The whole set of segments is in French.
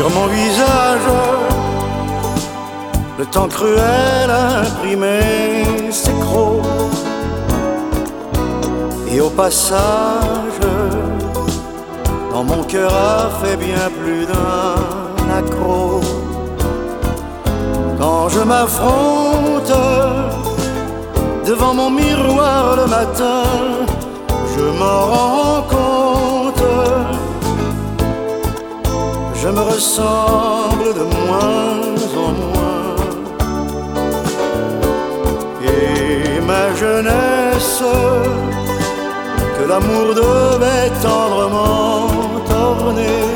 Sur mon visage, le temps cruel imprimait ses crocs. Et au passage, dans mon cœur a fait bien plus d'un accroc. Quand je m'affronte devant mon miroir le matin, je m'en rends compte, je me ressemble de moins en moins. Et ma jeunesse, que l'amour devait tendrement orner,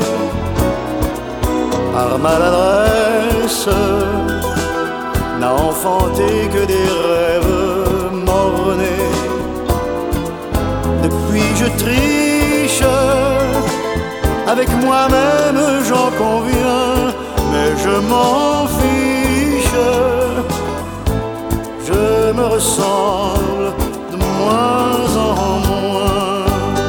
par maladresse n'a enfanté que des rêves mornés. Depuis je triche, avec moi-même j'en conviens, mais je m'en fiche, je me ressemble de moins en moins.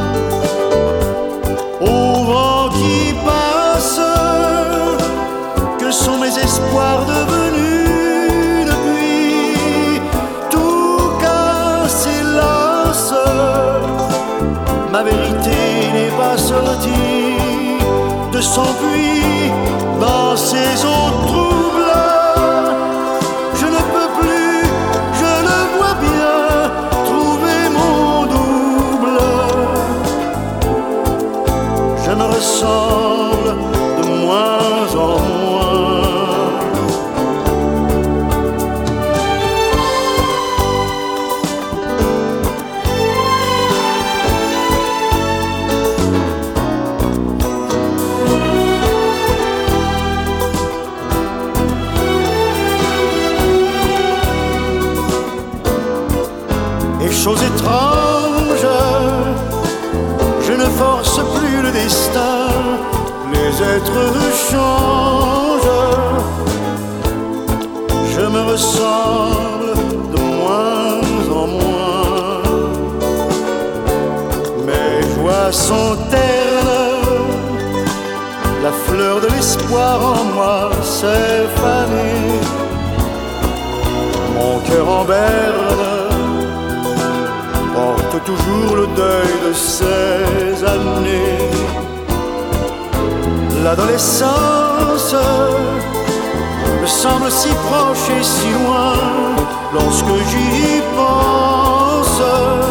Au vent qui passe, que sont mes espoirs devenus depuis? Tout casse, hélas, ma vérité n'est pas sortie de son puits dans ces eaux troubles. Je ne peux plus, je le vois bien, trouver mon double. Je me ressemble de moins en moins. Et chose étrange, je ne force plus le destin, les êtres changent, je me ressemble de moins en moins. Mes joies sont ternes, la fleur de l'espoir en moi s'est fanée, mon cœur en berne porte toujours le deuil de ces années. L'adolescence me semble si proche et si loin lorsque j'y pense.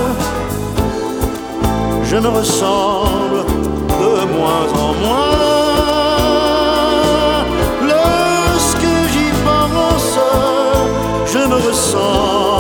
Je me ressemble de moins en moins. Lorsque j'y pense, je me ressemble